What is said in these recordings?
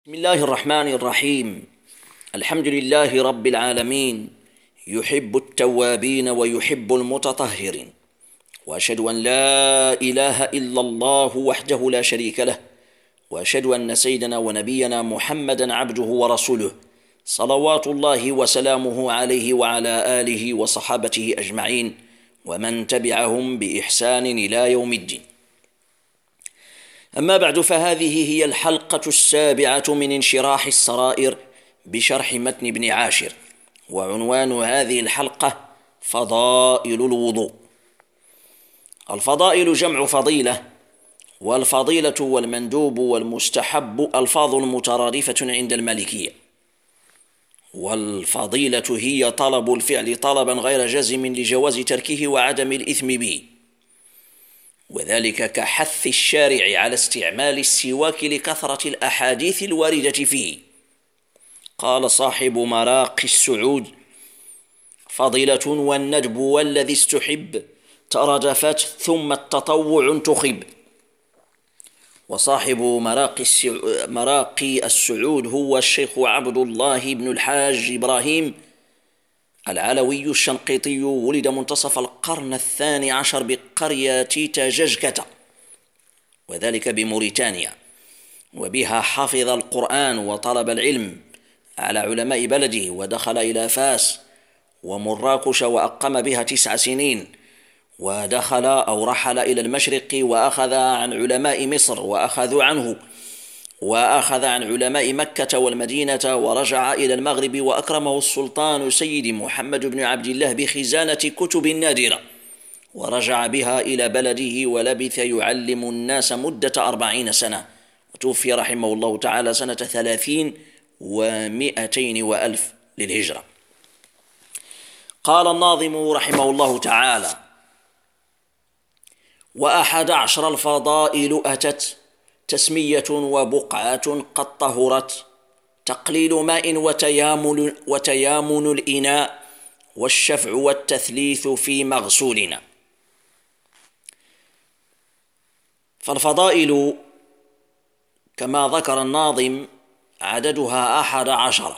بسم الله الرحمن الرحيم. الحمد لله رب العالمين، يحب التوابين ويحب المتطهرين، وأشهد أن لا إله إلا الله وحده لا شريك له، وأشهد أن سيدنا ونبينا محمدا عبده ورسوله، صلوات الله وسلامه عليه وعلى آله وصحابته أجمعين ومن تبعهم بإحسان إلى يوم الدين. أما بعد، فهذه هي الحلقة 7 من انشراح السرائر بشرح متن ابن عاشر، وعنوان هذه الحلقة فضائل الوضوء. الفضائل جمع فضيلة، والفضيلة والمندوب والمستحب ألفاظ مترادفة عند المالكية، والفضيلة هي طلب الفعل طلبا غير جازم لجواز تركه وعدم الإثم به، وذلك كحث الشارع على استعمال السواك لكثرة الأحاديث الواردة فيه. قال صاحب مراقي السعود: فضيلة والندب والذي استحب ترادفت ثم التطوع تخب. وصاحب مراقي السعود هو الشيخ عبد الله بن الحاج إبراهيم العلوي الشنقيطي، ولد منتصف القرن 12 بقرية تججكة، وذلك بموريتانيا، وبها حفظ القرآن وطلب العلم على علماء بلده، ودخل إلى فاس ومراكش وأقام بها 9 سنين، ودخل أو رحل إلى المشرق وأخذ عن علماء مصر وأخذ عن علماء مكة والمدينة، ورجع إلى المغرب وأكرمه السلطان سيدي محمد بن عبد الله بخزانة كتب نادرة، ورجع بها إلى بلده ولبث يعلم الناس مدة 40 سنة، وتوفي رحمه الله تعالى سنة 30 و200 وألف للهجرة. قال الناظم رحمه الله تعالى: و11 الفضائل أتت تسمية وبقعة قد طهرت، تقليل ماء وتيامن الإناء، والشفع والتثليث في مغسولنا. فالفضائل كما ذكر الناظم عددها 11.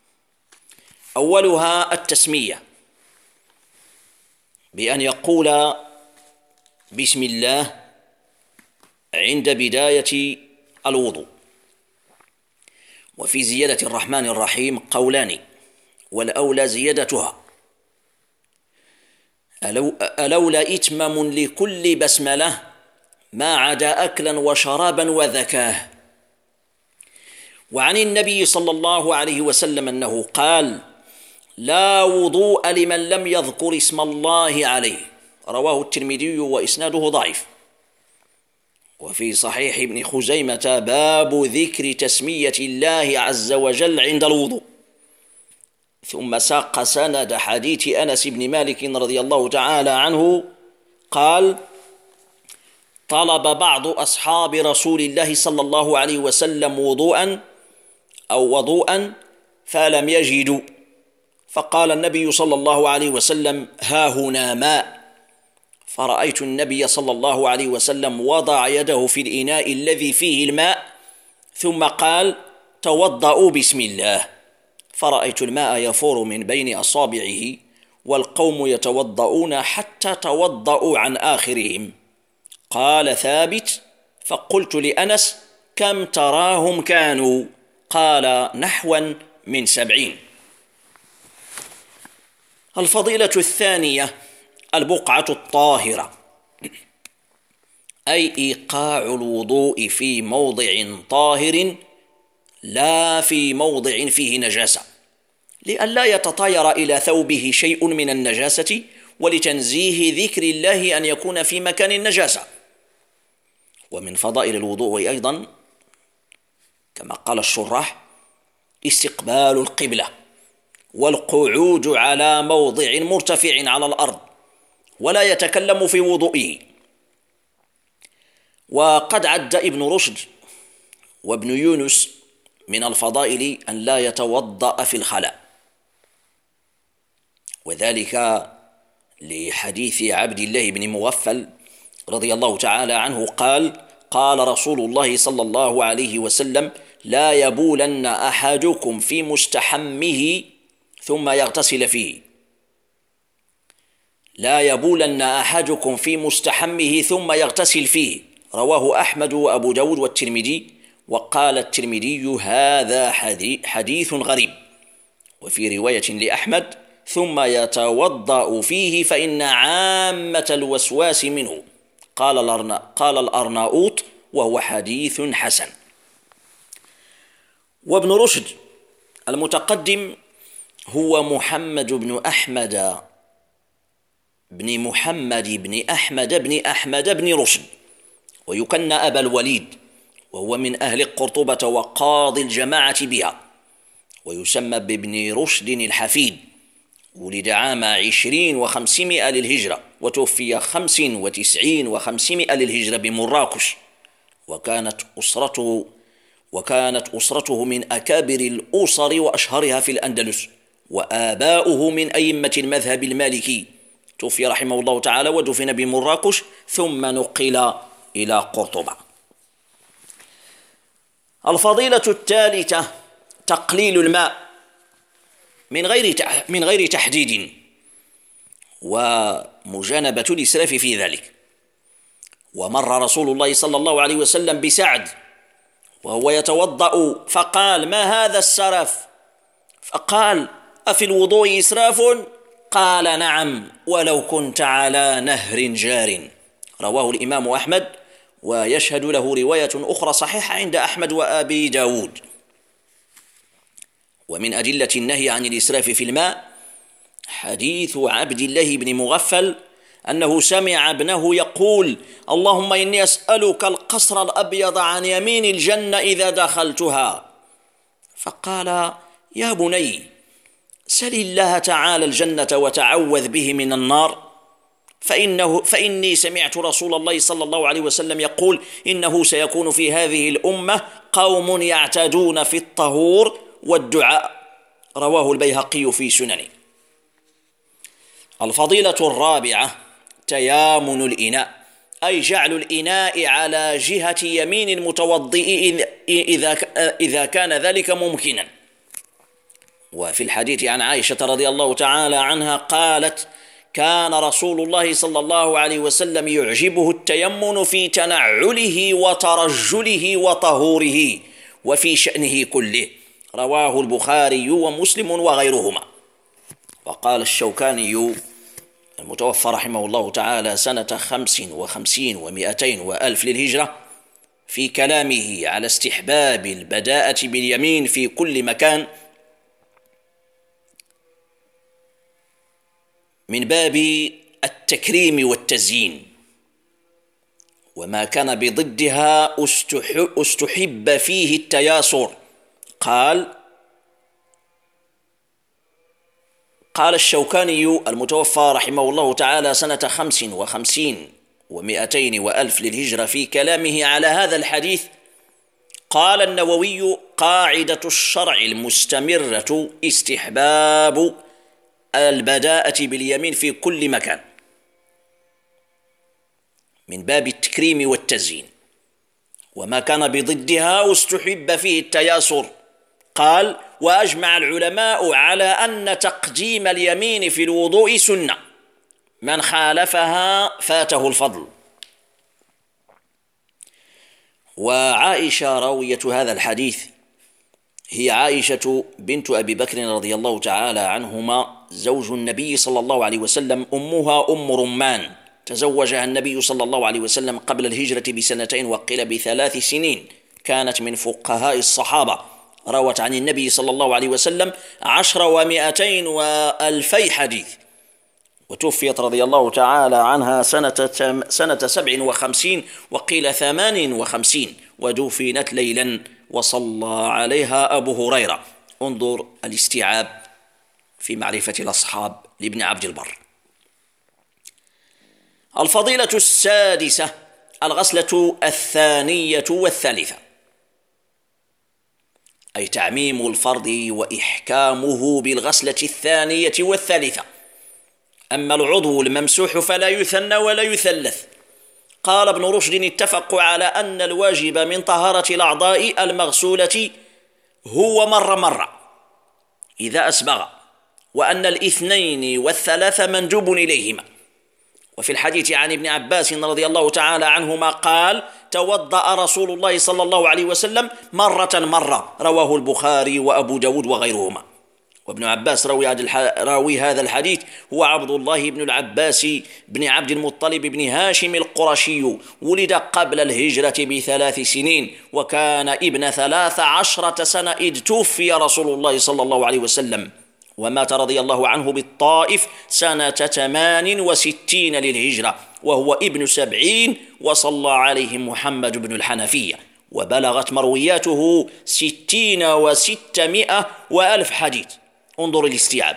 أولها التسمية، بأن يقول بسم الله عند بداية الوضوء. وفي زيادة الرحمن الرحيم قولان، والأولى زيادتها، الأولى إتمام لكل بسملة ما عدا أكلا وشرابا وذكاه. وعن النبي صلى الله عليه وسلم أنه قال: لا وضوء لمن لم يذكر اسم الله عليه، رواه الترمذي وإسناده ضعيف. وفي صحيح ابن خزيمة باب ذكر تسمية الله عز وجل عند الوضوء. ثم ساق سند حديث أنس بن مالك رضي الله تعالى عنه قال: طلب بعض أصحاب رسول الله صلى الله عليه وسلم وضوءا فلم يجدوا، فقال النبي صلى الله عليه وسلم: ها هنا ماء. فرأيت النبي صلى الله عليه وسلم وضع يده في الإناء الذي فيه الماء، ثم قال: توضأوا بسم الله. فرأيت الماء يفور من بين أصابعه، والقوم يتوضؤون حتى توضأوا عن آخرهم. قال ثابت: فقلت لأنس: كم تراهم كانوا؟ قال: نحوا من 70. الفضيلة الثانية البقعة الطاهرة، أي إيقاع الوضوء في موضع طاهر لا في موضع فيه نجاسة، لئلا يتطاير إلى ثوبه شيء من النجاسة، ولتنزيه ذكر الله أن يكون في مكان النجاسة. ومن فضائل الوضوء أيضا كما قال الشراح استقبال القبلة، والقعود على موضع مرتفع على الأرض، ولا يتكلم في وضوئه. وقد عد ابن رشد وابن يونس من الفضائل أن لا يتوضأ في الخلاء، وذلك لحديث عبد الله بن مغفل رضي الله تعالى عنه قال: قال رسول الله صلى الله عليه وسلم: لا يبولن أحدكم في مستحمه ثم يغتسل فيه. لا يبولن أحدكم في مستحمه ثم يغتسل فيه. رواه أحمد وأبو داود والترمذي. وقال الترمذي هذا حديث غريب. وفي رواية لأحمد ثم يتوضأ فيه فإن عامة الوسواس منه. قال الأرناؤوط وهو حديث حسن. وابن رشد المتقدم هو محمد بن أحمد بن محمد بن أحمد بن رشد، ويكنى أبا الوليد، وهو من أهل قرطبة وقاضي الجماعة بها، ويسمى بابن رشد الحفيد. ولد عام 20 و500 للهجرة، وتوفي 95 و500 للهجرة بمراكش. وكانت أسرته من أكابر الأسر وأشهرها في الأندلس، وآباؤه من أئمة المذهب المالكي. توفي رحمه الله تعالى ودفن بمراكش ثم نقل إلى قرطبة. الفضيلة الثالثة تقليل الماء من غير تحديد، ومجانبة الإسراف في ذلك. ومر رسول الله صلى الله عليه وسلم بسعد وهو يتوضأ فقال: ما هذا السرف؟ فقال: أفي الوضوء إسراف؟ قال: نعم، ولو كنت على نهر جار. رواه الإمام أحمد، ويشهد له رواية أخرى صحيحة عند أحمد وأبي داود. ومن أدلة النهي عن الإسراف في الماء حديث عبد الله بن مغفل أنه سمع ابنه يقول: اللهم إني أسألك القصر الأبيض عن يمين الجنة إذا دخلتها. فقال: يا بني، سل الله تعالى الجنة وتعوذ به من النار، فإني سمعت رسول الله صلى الله عليه وسلم يقول: إنه سيكون في هذه الأمة قوم يعتدون في الطهور والدعاء. رواه البيهقي في سننه. الفضيلة الرابعة تيامن الإناء، أي جعل الإناء على جهة يمين المتوضئ إذا كان ذلك ممكنا. وفي الحديث عن عائشة رضي الله تعالى عنها قالت: كان رسول الله صلى الله عليه وسلم يعجبه التيمن في تنعله وترجله وطهوره وفي شأنه كله. رواه البخاري ومسلم وغيرهما. وقال الشوكاني المتوفى رحمه الله تعالى سنة 55 و200 وألف للهجرة في كلامه على استحباب البداءة باليمين في كل مكان من باب التكريم والتزيين، وما كان بضدها استحب فيه التياسر. قال الشوكاني المتوفى رحمه الله تعالى سنة 55 و200 وألف للهجرة في كلامه على هذا الحديث: قال النووي: قاعدة الشرع المستمرة استحباب البداءة باليمين في كل مكان من باب التكريم والتزيين، وما كان بضدها استحب فيه التياسر. قال: وأجمع العلماء على أن تقديم اليمين في الوضوء سنة، من خالفها فاته الفضل. وعائشة راوية هذا الحديث هي عائشة بنت أبي بكر رضي الله تعالى عنهما زوج النبي صلى الله عليه وسلم، أمها أم رمان، تزوجها النبي صلى الله عليه وسلم قبل الهجرة ب2 وقيل ب3 سنين. كانت من فقهاء الصحابة، روت عن النبي صلى الله عليه وسلم 10 و200 وألفي حديث. وتوفيت رضي الله تعالى عنها سنة 57 وقيل 58، ودفنت ليلا وصلى عليها أبو هريرة. انظر الاستيعاب في معرفة الأصحاب لابن عبد البر. الفضيلة السادسة الغسلة الثانية والثالثة، أي تعميم الفرض وإحكامه بالغسلة الثانية والثالثة. أما العضو الممسوح فلا يثنى ولا يثلث، قال ابن رشد: اتفقوا على أن الواجب من طهارة الأعضاء المغسولة هو مرة إذا أسبغ، وأن الاثنين والثلاث مندوب إليهما. وفي الحديث عن ابن عباس رضي الله تعالى عنهما قال: توضأ رسول الله صلى الله عليه وسلم مرة، رواه البخاري وأبو داود وغيرهما. وابن عباس راوي هذا الحديث هو عبد الله بن العباس بن عبد المطلب بن هاشم القرشي، ولد قبل الهجرة ب3 سنين، وكان ابن 13 سنة إذ توفي رسول الله صلى الله عليه وسلم، ومات رضي الله عنه بالطائف سنة 68 للهجرة، وهو ابن 70، وصلى عليه محمد بن الحنفية، وبلغت مروياته 60 و600 وألف حديث. انظر الاستيعاب.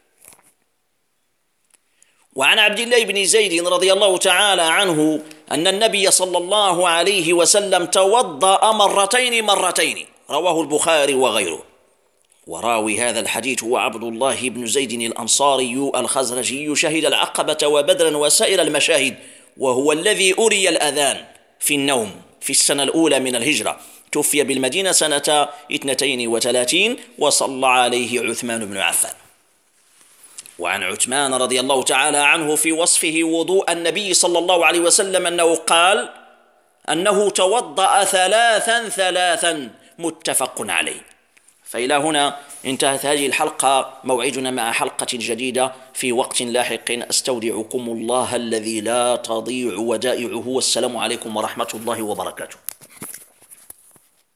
وعن عبد الله بن زيد رضي الله تعالى عنه أن النبي صلى الله عليه وسلم توضأ مرتين، رواه البخاري وغيره. وراوي هذا الحديث هو عبد الله بن زيد الأنصاري الخزرجي، شهد العقبة وبدرا وسائر المشاهد، وهو الذي أري الأذان في النوم في السنة الأولى من الهجرة. توفي بالمدينة سنة 32، وصلى عليه عثمان بن عفان. وعن عثمان رضي الله تعالى عنه في وصفه وضوء النبي صلى الله عليه وسلم أنه قال أنه توضأ ثلاثا، متفق عليه. فإلى هنا انتهت هذه الحلقة. موعدنا مع حلقة جديدة في وقت لاحق. أستودعكم الله الذي لا تضيع ودائعه، والسلام عليكم ورحمة الله وبركاته.